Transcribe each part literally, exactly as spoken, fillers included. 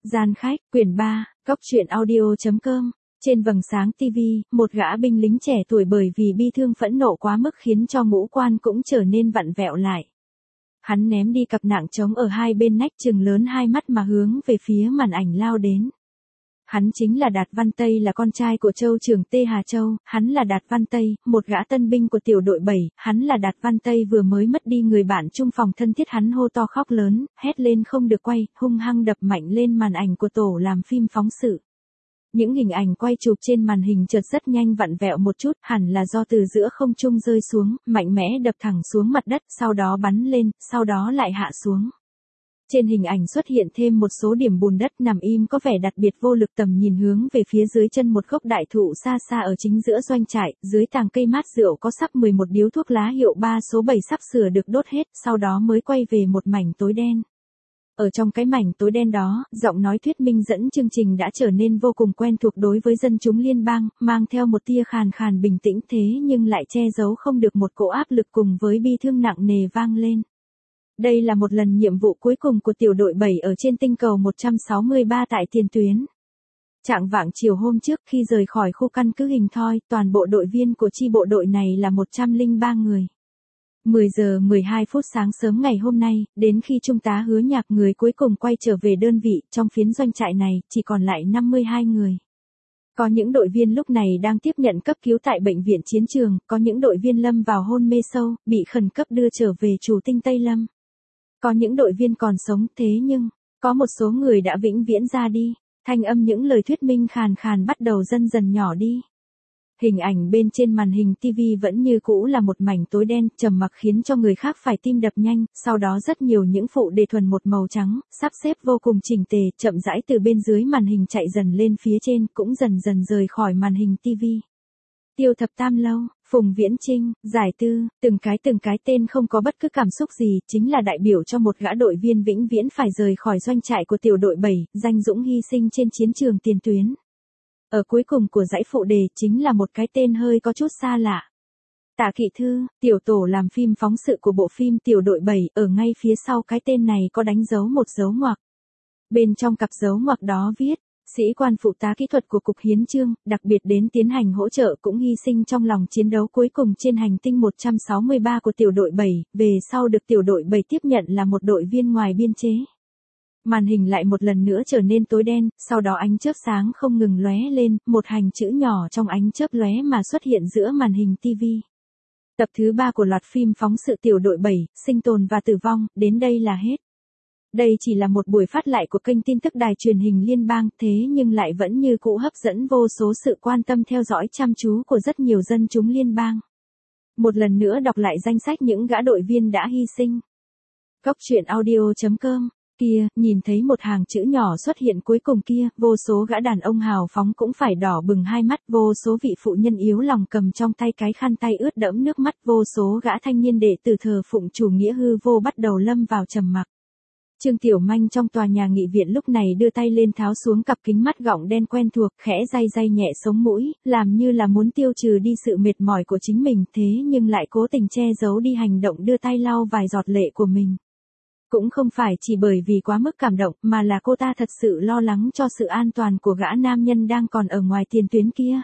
Gian khách, quyển ba, Cóc truyện audio chấm com. Trên vầng sáng ti vi, một gã binh lính trẻ tuổi bởi vì bi thương phẫn nộ quá mức khiến cho ngũ quan cũng trở nên vặn vẹo lại. Hắn ném đi cặp nạng trống ở hai bên nách trừng lớn hai mắt mà hướng về phía màn ảnh lao đến. Hắn chính là Đạt Văn Tây, là con trai của Châu trưởng Tê Hà Châu, hắn là Đạt Văn Tây, một gã tân binh của tiểu đội bảy, hắn là Đạt Văn Tây vừa mới mất đi người bạn chung phòng thân thiết, hắn hô to khóc lớn, hét lên không được quay, hung hăng đập mạnh lên màn ảnh của tổ làm phim phóng sự. Những hình ảnh quay chụp trên màn hình chợt rất nhanh vặn vẹo một chút, hẳn là do từ giữa không trung rơi xuống, mạnh mẽ đập thẳng xuống mặt đất, sau đó bắn lên, sau đó lại hạ xuống. Trên hình ảnh xuất hiện thêm một số điểm bùn đất nằm im có vẻ đặc biệt vô lực, tầm nhìn hướng về phía dưới chân một gốc đại thụ xa xa ở chính giữa doanh trại, dưới tàng cây mát rượu có sắp mười một điếu thuốc lá hiệu ba số bảy sắp sửa được đốt hết, sau đó mới quay về một mảnh tối đen. Ở trong cái mảnh tối đen đó, giọng nói thuyết minh dẫn chương trình đã trở nên vô cùng quen thuộc đối với dân chúng liên bang, mang theo một tia khàn khàn bình tĩnh thế nhưng lại che giấu không được một cỗ áp lực cùng với bi thương nặng nề vang lên. Đây là một lần nhiệm vụ cuối cùng của tiểu đội bảy ở trên tinh cầu một trăm sáu mươi ba tại tiền tuyến. Trạng vạng chiều hôm trước khi rời khỏi khu căn cứ hình thoi, toàn bộ đội viên của chi bộ đội này là một trăm lẻ ba người. mười giờ mười hai phút sáng sớm ngày hôm nay, đến khi Trung tá Hứa Nhạc người cuối cùng quay trở về đơn vị, trong phiến doanh trại này, chỉ còn lại năm mươi hai người. Có những đội viên lúc này đang tiếp nhận cấp cứu tại bệnh viện chiến trường, có những đội viên lâm vào hôn mê sâu, bị khẩn cấp đưa trở về Chủ tinh Tây Lâm. Có những đội viên còn sống, thế nhưng, có một số người đã vĩnh viễn ra đi, thanh âm những lời thuyết minh khàn khàn bắt đầu dần dần nhỏ đi. Hình ảnh bên trên màn hình ti vi vẫn như cũ là một mảnh tối đen, trầm mặc khiến cho người khác phải tim đập nhanh, sau đó rất nhiều những phụ đề thuần một màu trắng, sắp xếp vô cùng chỉnh tề, chậm rãi từ bên dưới màn hình chạy dần lên phía trên, cũng dần dần rời khỏi màn hình ti vi. Tiêu Thập Tam Lâu, Phùng Viễn Trinh, Giải Tư, từng cái từng cái tên không có bất cứ cảm xúc gì, chính là đại biểu cho một gã đội viên vĩnh viễn phải rời khỏi doanh trại của tiểu đội bảy, danh dũng hy sinh trên chiến trường tiền tuyến. Ở cuối cùng của dãy phụ đề chính là một cái tên hơi có chút xa lạ. Tạ Kỵ Thư, tiểu tổ làm phim phóng sự của bộ phim Tiểu đội bảy, ở ngay phía sau cái tên này có đánh dấu một dấu ngoặc. Bên trong cặp dấu ngoặc đó viết, sĩ quan phụ tá kỹ thuật của Cục Hiến chương, đặc biệt đến tiến hành hỗ trợ cũng hy sinh trong lòng chiến đấu cuối cùng trên hành tinh một trăm sáu mươi ba của tiểu đội bảy, về sau được tiểu đội bảy tiếp nhận là một đội viên ngoài biên chế. Màn hình lại một lần nữa trở nên tối đen, sau đó ánh chớp sáng không ngừng lóe lên, một hành chữ nhỏ trong ánh chớp lóe mà xuất hiện giữa màn hình ti vi. Tập thứ ba của loạt phim phóng sự tiểu đội bảy, sinh tồn và tử vong, đến đây là hết. Đây chỉ là một buổi phát lại của kênh tin tức đài truyền hình liên bang, thế nhưng lại vẫn như cũ hấp dẫn vô số sự quan tâm theo dõi chăm chú của rất nhiều dân chúng liên bang. Một lần nữa đọc lại danh sách những gã đội viên đã hy sinh. Cóc truyện audio chấm com. Kia, nhìn thấy một hàng chữ nhỏ xuất hiện cuối cùng kia, vô số gã đàn ông hào phóng cũng phải đỏ bừng hai mắt, vô số vị phụ nhân yếu lòng cầm trong tay cái khăn tay ướt đẫm nước mắt, vô số gã thanh niên đệ tử thờ phụng chủ nghĩa hư vô bắt đầu lâm vào trầm mặc. Trương Tiểu Manh trong tòa nhà nghị viện lúc này đưa tay lên tháo xuống cặp kính mắt gọng đen quen thuộc, khẽ day day nhẹ sống mũi, làm như là muốn tiêu trừ đi sự mệt mỏi của chính mình, thế nhưng lại cố tình che giấu đi hành động đưa tay lau vài giọt lệ của mình. Cũng không phải chỉ bởi vì quá mức cảm động, mà là cô ta thật sự lo lắng cho sự an toàn của gã nam nhân đang còn ở ngoài tiền tuyến kia.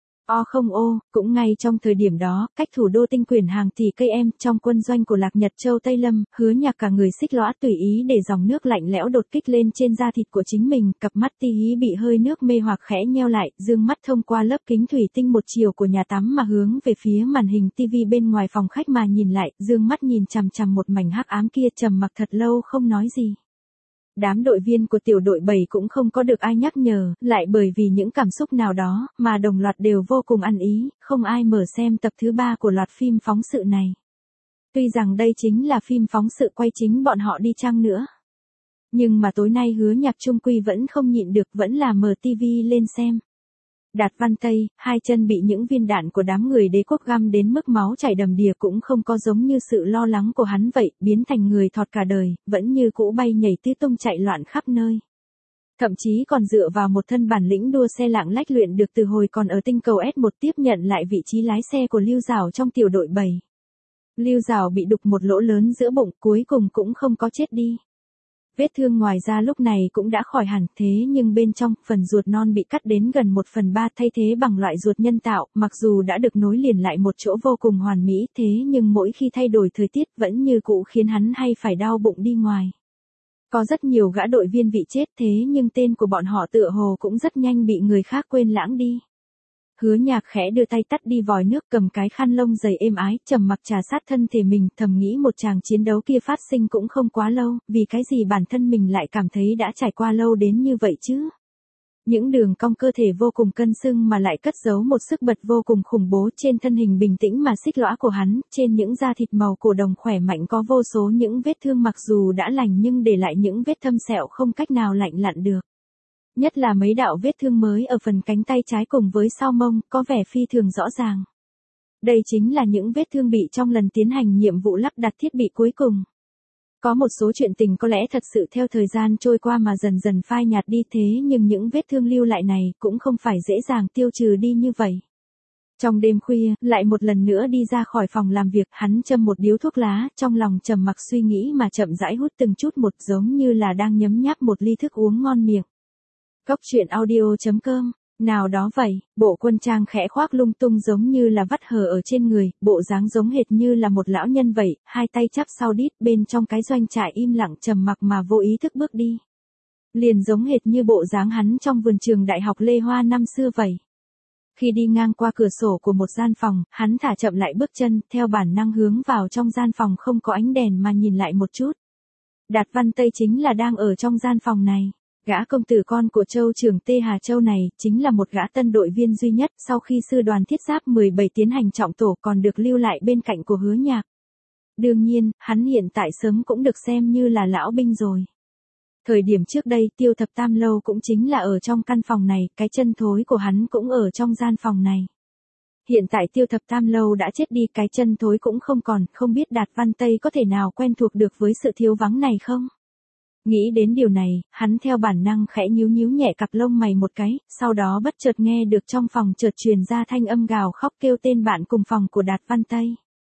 O không ô, cũng ngay trong thời điểm đó, cách thủ đô tinh quyển hàng tỷ cây em, trong quân doanh của Lạc Nhật Châu Tây Lâm, Hứa Nhạc cả người xích lõa tùy ý để dòng nước lạnh lẽo đột kích lên trên da thịt của chính mình, cặp mắt ti hí bị hơi nước mê hoặc khẽ nheo lại, dương mắt thông qua lớp kính thủy tinh một chiều của nhà tắm mà hướng về phía màn hình ti vi bên ngoài phòng khách mà nhìn lại, dương mắt nhìn chằm chằm một mảnh hắc ám kia, trầm mặc thật lâu không nói gì. Đám đội viên của tiểu đội bảy cũng không có được ai nhắc nhở, lại bởi vì những cảm xúc nào đó, mà đồng loạt đều vô cùng ăn ý, không ai mở xem tập thứ ba của loạt phim phóng sự này. Tuy rằng đây chính là phim phóng sự quay chính bọn họ đi chăng nữa. Nhưng mà tối nay Hứa Nhạc trung quy vẫn không nhịn được, vẫn là mở ti vi lên xem. Đạt Văn Tây, hai chân bị những viên đạn của đám người đế quốc găm đến mức máu chảy đầm đìa cũng không có giống như sự lo lắng của hắn vậy, biến thành người thọt cả đời, vẫn như cũ bay nhảy tứ tung chạy loạn khắp nơi. Thậm chí còn dựa vào một thân bản lĩnh đua xe lạng lách luyện được từ hồi còn ở tinh cầu S một tiếp nhận lại vị trí lái xe của Lưu Giảo trong tiểu đội bảy. Lưu Giảo bị đục một lỗ lớn giữa bụng, cuối cùng cũng không có chết đi. Vết thương ngoài da lúc này cũng đã khỏi hẳn, thế nhưng bên trong, phần ruột non bị cắt đến gần một phần ba thay thế bằng loại ruột nhân tạo, mặc dù đã được nối liền lại một chỗ vô cùng hoàn mỹ, thế nhưng mỗi khi thay đổi thời tiết vẫn như cũ khiến hắn hay phải đau bụng đi ngoài. Có rất nhiều gã đội viên bị chết thế nhưng tên của bọn họ tựa hồ cũng rất nhanh bị người khác quên lãng đi. Hứa Nhạc khẽ đưa tay tắt đi vòi nước, cầm cái khăn lông dày êm ái, trầm mặc trà sát thân thể mình, thầm nghĩ một tràng chiến đấu kia phát sinh cũng không quá lâu, vì cái gì bản thân mình lại cảm thấy đã trải qua lâu đến như vậy chứ? Những đường cong cơ thể vô cùng cân xưng mà lại cất giấu một sức bật vô cùng khủng bố, trên thân hình bình tĩnh mà xích lõa của hắn, trên những da thịt màu cổ đồng khỏe mạnh có vô số những vết thương mặc dù đã lành nhưng để lại những vết thâm sẹo không cách nào lạnh lặn được. Nhất là mấy đạo vết thương mới ở phần cánh tay trái cùng với sau mông, có vẻ phi thường rõ ràng. Đây chính là những vết thương bị trong lần tiến hành nhiệm vụ lắp đặt thiết bị cuối cùng. Có một số chuyện tình có lẽ thật sự theo thời gian trôi qua mà dần dần phai nhạt đi, thế nhưng những vết thương lưu lại này cũng không phải dễ dàng tiêu trừ đi như vậy. Trong đêm khuya, lại một lần nữa đi ra khỏi phòng làm việc, hắn châm một điếu thuốc lá, trong lòng trầm mặc suy nghĩ mà chậm rãi hút từng chút một, giống như là đang nhấm nháp một ly thức uống ngon miệng. Cốc truyện audio chấm com. Nào đó vậy, bộ quân trang khẽ khoác lung tung giống như là vắt hờ ở trên người, bộ dáng giống hệt như là một lão nhân vậy, hai tay chắp sau đít, bên trong cái doanh trại im lặng trầm mặc mà vô ý thức bước đi. Liền giống hệt như bộ dáng hắn trong vườn trường đại học Lê Hoa năm xưa vậy. Khi đi ngang qua cửa sổ của một gian phòng, hắn thả chậm lại bước chân, theo bản năng hướng vào trong gian phòng không có ánh đèn mà nhìn lại một chút. Đạt Văn Tây chính là đang ở trong gian phòng này. Gã công tử con của Châu trưởng Tê Hà Châu này, chính là một gã tân đội viên duy nhất sau khi sư đoàn thiết giáp mười bảy tiến hành trọng tổ còn được lưu lại bên cạnh của Hứa Nhạc. Đương nhiên, hắn hiện tại sớm cũng được xem như là lão binh rồi. Thời điểm trước đây Tiêu Thập Tam Lâu cũng chính là ở trong căn phòng này, cái chân thối của hắn cũng ở trong gian phòng này. Hiện tại Tiêu Thập Tam Lâu đã chết đi, cái chân thối cũng không còn, không biết Đạt Văn Tây có thể nào quen thuộc được với sự thiếu vắng này không? Nghĩ đến điều này, hắn theo bản năng khẽ nhíu nhíu nhẹ cặp lông mày một cái, sau đó bất chợt nghe được trong phòng chợt truyền ra thanh âm gào khóc kêu tên bạn cùng phòng của Đạt Văn Tây.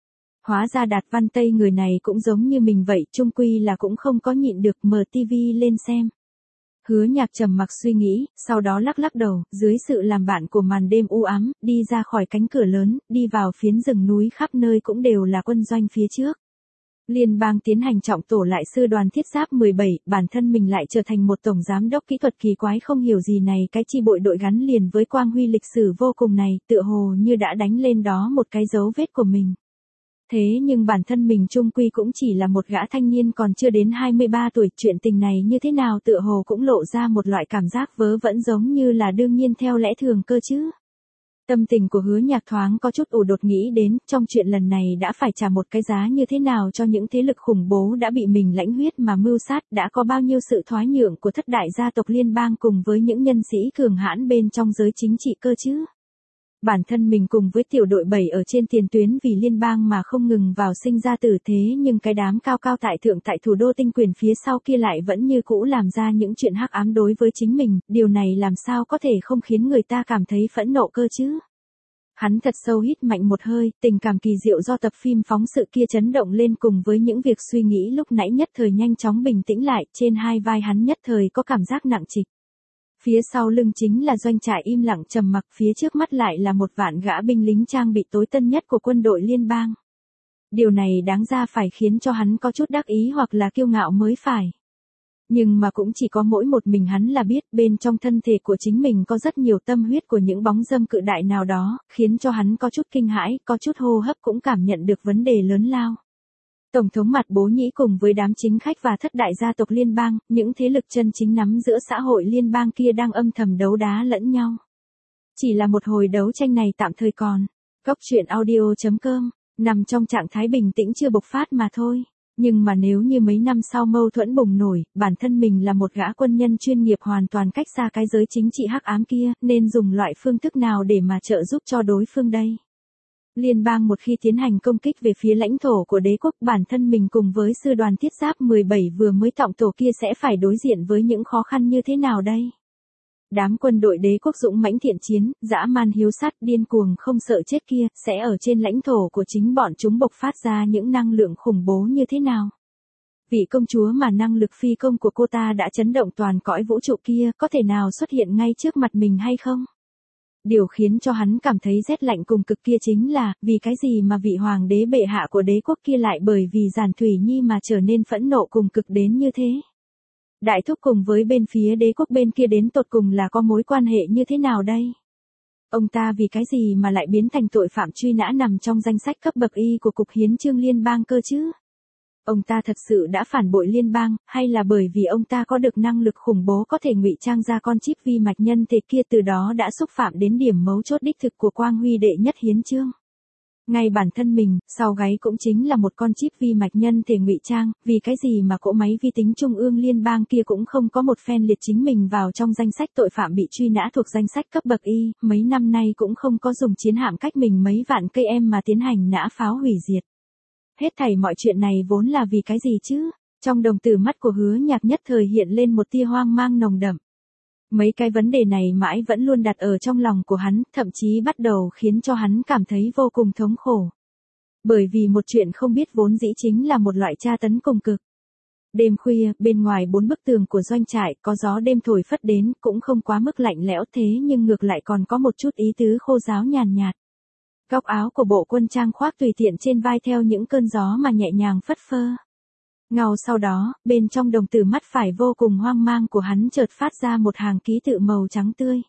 Hóa ra Đạt Văn Tây người này cũng giống như mình vậy, chung quy là cũng không có nhịn được, mở tivi lên xem. Hứa Nhạc trầm mặc suy nghĩ, sau đó lắc lắc đầu, dưới sự làm bạn của màn đêm u ám, đi ra khỏi cánh cửa lớn, đi vào phiến rừng núi khắp nơi cũng đều là quân doanh phía trước. Liên bang tiến hành trọng tổ lại sư đoàn thiết giáp mười bảy, bản thân mình lại trở thành một tổng giám đốc kỹ thuật kỳ quái không hiểu gì này, cái chi bộ đội gắn liền với quang huy lịch sử vô cùng này, tựa hồ như đã đánh lên đó một cái dấu vết của mình. Thế nhưng bản thân mình chung quy cũng chỉ là một gã thanh niên còn chưa đến hai mươi ba tuổi, chuyện tình này như thế nào tựa hồ cũng lộ ra một loại cảm giác vớ vẩn giống như là đương nhiên theo lẽ thường cơ chứ. Tâm tình của Hứa Nhạc thoáng có chút ủ đột nghĩ đến, trong chuyện lần này đã phải trả một cái giá như thế nào cho những thế lực khủng bố đã bị mình lãnh huyết mà mưu sát, đã có bao nhiêu sự thoái nhượng của thất đại gia tộc liên bang cùng với những nhân sĩ cường hãn bên trong giới chính trị cơ chứ. Bản thân mình cùng với tiểu đội bảy ở trên tiền tuyến vì liên bang mà không ngừng vào sinh ra tử thế, nhưng cái đám cao cao tại thượng tại thủ đô tinh quyền phía sau kia lại vẫn như cũ làm ra những chuyện hắc ám đối với chính mình, điều này làm sao có thể không khiến người ta cảm thấy phẫn nộ cơ chứ. Hắn thật sâu hít mạnh một hơi, tình cảm kỳ diệu do tập phim phóng sự kia chấn động lên cùng với những việc suy nghĩ lúc nãy nhất thời nhanh chóng bình tĩnh lại, trên hai vai hắn nhất thời có cảm giác nặng trịch. Phía sau lưng chính là doanh trại im lặng trầm mặc, phía trước mắt lại là một vạn gã binh lính trang bị tối tân nhất của quân đội liên bang. Điều này đáng ra phải khiến cho hắn có chút đắc ý hoặc là kiêu ngạo mới phải. Nhưng mà cũng chỉ có mỗi một mình hắn là biết, bên trong thân thể của chính mình có rất nhiều tâm huyết của những bóng dâm cự đại nào đó, khiến cho hắn có chút kinh hãi, có chút hô hấp cũng cảm nhận được vấn đề lớn lao. Tổng thống Mạt Bố Nhĩ cùng với đám chính khách và thất đại gia tộc liên bang, những thế lực chân chính nắm giữa xã hội liên bang kia đang âm thầm đấu đá lẫn nhau. Chỉ là một hồi đấu tranh này tạm thời còn. Cốc truyện audio chấm com, nằm trong trạng thái bình tĩnh chưa bộc phát mà thôi. Nhưng mà nếu như mấy năm sau mâu thuẫn bùng nổi, bản thân mình là một gã quân nhân chuyên nghiệp hoàn toàn cách xa cái giới chính trị hắc ám kia, nên dùng loại phương thức nào để mà trợ giúp cho đối phương đây? Liên bang một khi tiến hành công kích về phía lãnh thổ của đế quốc, bản thân mình cùng với sư đoàn thiết giáp mười bảy vừa mới trọng tổ kia sẽ phải đối diện với những khó khăn như thế nào đây? Đám quân đội đế quốc dũng mãnh thiện chiến, dã man hiếu sát, điên cuồng không sợ chết kia, sẽ ở trên lãnh thổ của chính bọn chúng bộc phát ra những năng lượng khủng bố như thế nào? Vị công chúa mà năng lực phi công của cô ta đã chấn động toàn cõi vũ trụ kia, có thể nào xuất hiện ngay trước mặt mình hay không? Điều khiến cho hắn cảm thấy rét lạnh cùng cực kia chính là, vì cái gì mà vị hoàng đế bệ hạ của đế quốc kia lại bởi vì Giản Thủy Nhi mà trở nên phẫn nộ cùng cực đến như thế? Đại thúc cùng với bên phía đế quốc bên kia đến tột cùng là có mối quan hệ như thế nào đây? Ông ta vì cái gì mà lại biến thành tội phạm truy nã nằm trong danh sách cấp bậc Y của Cục Hiến chương Liên bang cơ chứ? Ông ta thật sự đã phản bội liên bang, hay là bởi vì ông ta có được năng lực khủng bố có thể ngụy trang ra con chip vi mạch nhân thể kia, từ đó đã xúc phạm đến điểm mấu chốt đích thực của Quang Huy đệ nhất hiến chương? Ngay bản thân mình, sau gáy cũng chính là một con chip vi mạch nhân thể ngụy trang, vì cái gì mà cỗ máy vi tính trung ương liên bang kia cũng không có một phen liệt chính mình vào trong danh sách tội phạm bị truy nã thuộc danh sách cấp bậc Y, mấy năm nay cũng không có dùng chiến hạm cách mình mấy vạn cây em mà tiến hành nã pháo hủy diệt. Hết thảy mọi chuyện này vốn là vì cái gì chứ? Trong đồng tử mắt của Hứa Nhạc nhất thời hiện lên một tia hoang mang nồng đậm. Mấy cái vấn đề này mãi vẫn luôn đặt ở trong lòng của hắn, thậm chí bắt đầu khiến cho hắn cảm thấy vô cùng thống khổ. Bởi vì một chuyện không biết vốn dĩ chính là một loại tra tấn cùng cực. Đêm khuya, bên ngoài bốn bức tường của doanh trại, có gió đêm thổi phất đến, cũng không quá mức lạnh lẽo thế nhưng ngược lại còn có một chút ý tứ khô ráo nhàn nhạt. Góc áo của bộ quân trang khoác tùy tiện trên vai theo những cơn gió mà nhẹ nhàng phất phơ. Ngào sau đó, bên trong đồng tử mắt phải vô cùng hoang mang của hắn chợt phát ra một hàng ký tự màu trắng tươi.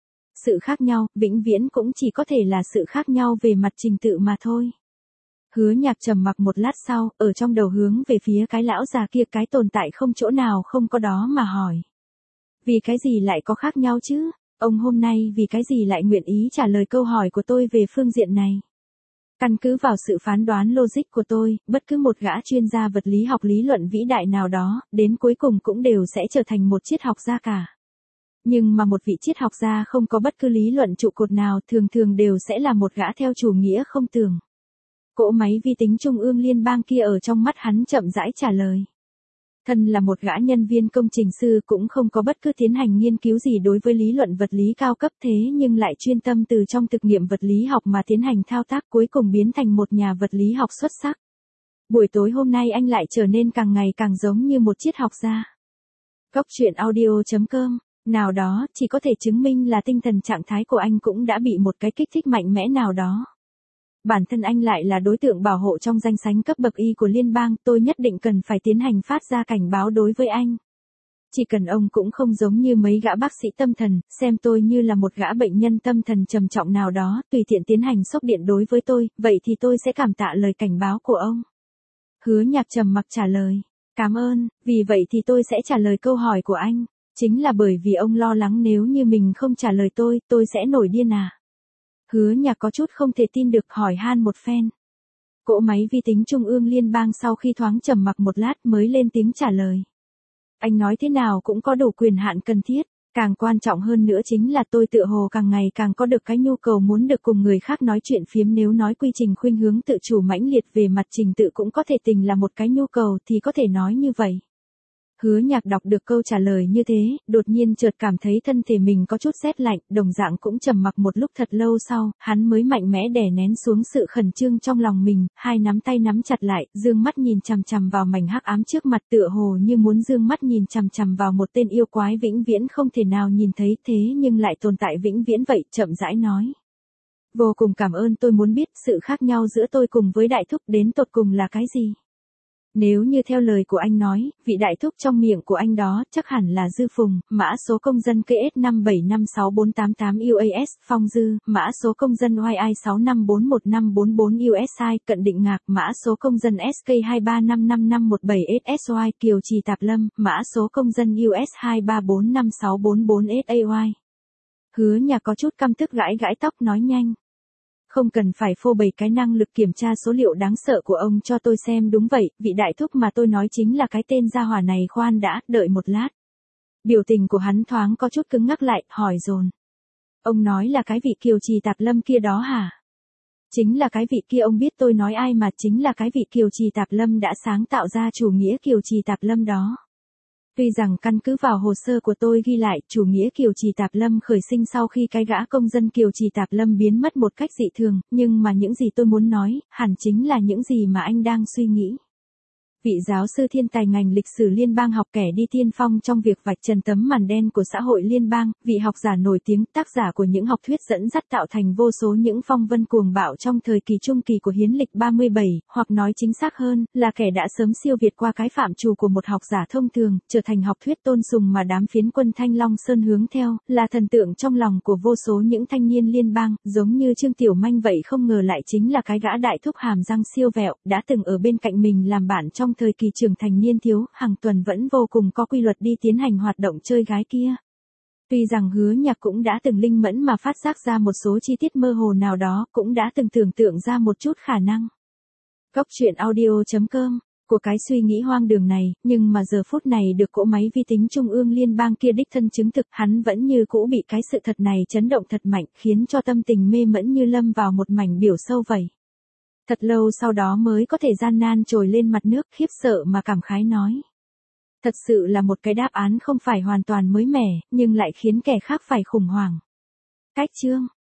Sự khác nhau, vĩnh viễn cũng chỉ có thể là sự khác nhau về mặt trình tự mà thôi. Hứa Nhạc trầm mặc một lát sau, ở trong đầu hướng về phía cái lão già kia, cái tồn tại không chỗ nào không có đó mà hỏi. Vì cái gì lại có khác nhau chứ? Ông hôm nay vì cái gì lại nguyện ý trả lời câu hỏi của tôi về phương diện này? Căn cứ vào sự phán đoán logic của tôi, bất cứ một gã chuyên gia vật lý học lý luận vĩ đại nào đó, đến cuối cùng cũng đều sẽ trở thành một triết học gia cả. Nhưng mà một vị triết học gia không có bất cứ lý luận trụ cột nào, thường thường đều sẽ là một gã theo chủ nghĩa không tưởng. Cỗ máy vi tính trung ương liên bang kia ở trong mắt hắn chậm rãi trả lời. Thân là một gã nhân viên công trình sư cũng không có bất cứ tiến hành nghiên cứu gì đối với lý luận vật lý cao cấp thế nhưng lại chuyên tâm từ trong thực nghiệm vật lý học mà tiến hành thao tác, cuối cùng biến thành một nhà vật lý học xuất sắc. Buổi tối hôm nay anh lại trở nên càng ngày càng giống như một triết học gia. Góc truyện audio chấm com, nào đó chỉ có thể chứng minh là tinh thần trạng thái của anh cũng đã bị một cái kích thích mạnh mẽ nào đó. Bản thân anh lại là đối tượng bảo hộ trong danh sách cấp bậc Y của liên bang, tôi nhất định cần phải tiến hành phát ra cảnh báo đối với anh. Chỉ cần ông cũng không giống như mấy gã bác sĩ tâm thần, xem tôi như là một gã bệnh nhân tâm thần trầm trọng nào đó, tùy tiện tiến hành sốc điện đối với tôi, vậy thì tôi sẽ cảm tạ lời cảnh báo của ông. Hứa Nhạc trầm mặc trả lời. Cảm ơn, vì vậy thì tôi sẽ trả lời câu hỏi của anh. Chính là bởi vì ông lo lắng nếu như mình không trả lời tôi, tôi sẽ nổi điên à? Hứa Nhạc có chút không thể tin được hỏi han một phen. Cỗ máy vi tính trung ương liên bang sau khi thoáng trầm mặc một lát mới lên tiếng trả lời. Anh nói thế nào cũng có đủ quyền hạn cần thiết, càng quan trọng hơn nữa chính là tôi tựa hồ càng ngày càng có được cái nhu cầu muốn được cùng người khác nói chuyện phiếm, nếu nói quy trình khuynh hướng tự chủ mãnh liệt về mặt trình tự cũng có thể tình là một cái nhu cầu thì có thể nói như vậy. Hứa Nhạc đọc được câu trả lời như thế, đột nhiên chợt cảm thấy thân thể mình có chút rét lạnh, đồng dạng cũng trầm mặc một lúc thật lâu sau, hắn mới mạnh mẽ đè nén xuống sự khẩn trương trong lòng mình, hai nắm tay nắm chặt lại, dương mắt nhìn chằm chằm vào mảnh hắc ám trước mặt, tựa hồ như muốn dương mắt nhìn chằm chằm vào một tên yêu quái vĩnh viễn không thể nào nhìn thấy thế nhưng lại tồn tại vĩnh viễn vậy, chậm rãi nói. Vô cùng cảm ơn, tôi muốn biết sự khác nhau giữa tôi cùng với đại thúc đến tột cùng là cái gì? Nếu như theo lời của anh nói, vị đại thúc trong miệng của anh đó chắc hẳn là Dư Phùng, mã số công dân ca ét năm bảy năm sáu bốn tám tám u a ét, Phong Dư, mã số công dân Y I sáu năm bốn một năm bốn bốn u ét i, Cận Định Ngạc, mã số công dân ét ca hai ba năm năm năm một bảy ét ét y, Kiều Trì Tạp Lâm, mã số công dân u ét hai ba bốn năm sáu bốn bốn ét a y. Hứa Nhạc có chút căm tức gãi gãi tóc nói nhanh. Không cần phải phô bày cái năng lực kiểm tra số liệu đáng sợ của ông cho tôi xem, đúng vậy, vị đại thúc mà tôi nói chính là cái tên gia hỏa này. Khoan đã, đợi một lát. Biểu tình của hắn thoáng có chút cứng ngắc lại, hỏi dồn. Ông nói là cái vị Kiều Trì Tạp Lâm kia đó hả? Chính là cái vị kia, ông biết tôi nói ai mà, chính là cái vị Kiều Trì Tạp Lâm đã sáng tạo ra chủ nghĩa Kiều Trì Tạp Lâm đó. Tuy rằng căn cứ vào hồ sơ của tôi ghi lại, chủ nghĩa Kiều Trì Tạp Lâm khởi sinh sau khi cái gã công dân Kiều Trì Tạp Lâm biến mất một cách dị thường, nhưng mà những gì tôi muốn nói, hẳn chính là những gì mà anh đang suy nghĩ. Vị giáo sư thiên tài ngành lịch sử liên bang học kẻ đi tiên phong trong việc vạch trần tấm màn đen của xã hội liên bang, vị học giả nổi tiếng, tác giả của những học thuyết dẫn dắt tạo thành vô số những phong vân cuồng bạo trong thời kỳ trung kỳ của hiến lịch ba mươi bảy, hoặc nói chính xác hơn, là kẻ đã sớm siêu việt qua cái phạm trù của một học giả thông thường, trở thành học thuyết tôn sùng mà đám phiến quân Thanh Long Sơn hướng theo, là thần tượng trong lòng của vô số những thanh niên liên bang, giống như Trương Tiểu Manh vậy. Không ngờ lại chính là cái gã đại thúc hàm răng siêu vẹo, đã từng ở bên cạnh mình làm bạn trong thời kỳ trưởng thành niên thiếu, hàng tuần vẫn vô cùng có quy luật đi tiến hành hoạt động chơi gái kia. Tuy rằng Hứa Nhạc cũng đã từng linh mẫn mà phát giác ra một số chi tiết mơ hồ nào đó, cũng đã từng tưởng tượng ra một chút khả năng. Góc truyện audio chấm com của cái suy nghĩ hoang đường này, nhưng mà giờ phút này được cỗ máy vi tính trung ương liên bang kia đích thân chứng thực, hắn vẫn như cũ bị cái sự thật này chấn động thật mạnh, khiến cho tâm tình mê mẫn như lâm vào một mảnh biểu sâu vậy. Thật lâu sau đó mới có thể gian nan trồi lên mặt nước, khiếp sợ mà cảm khái nói. Thật sự là một cái đáp án không phải hoàn toàn mới mẻ, nhưng lại khiến kẻ khác phải khủng hoảng. Cách chương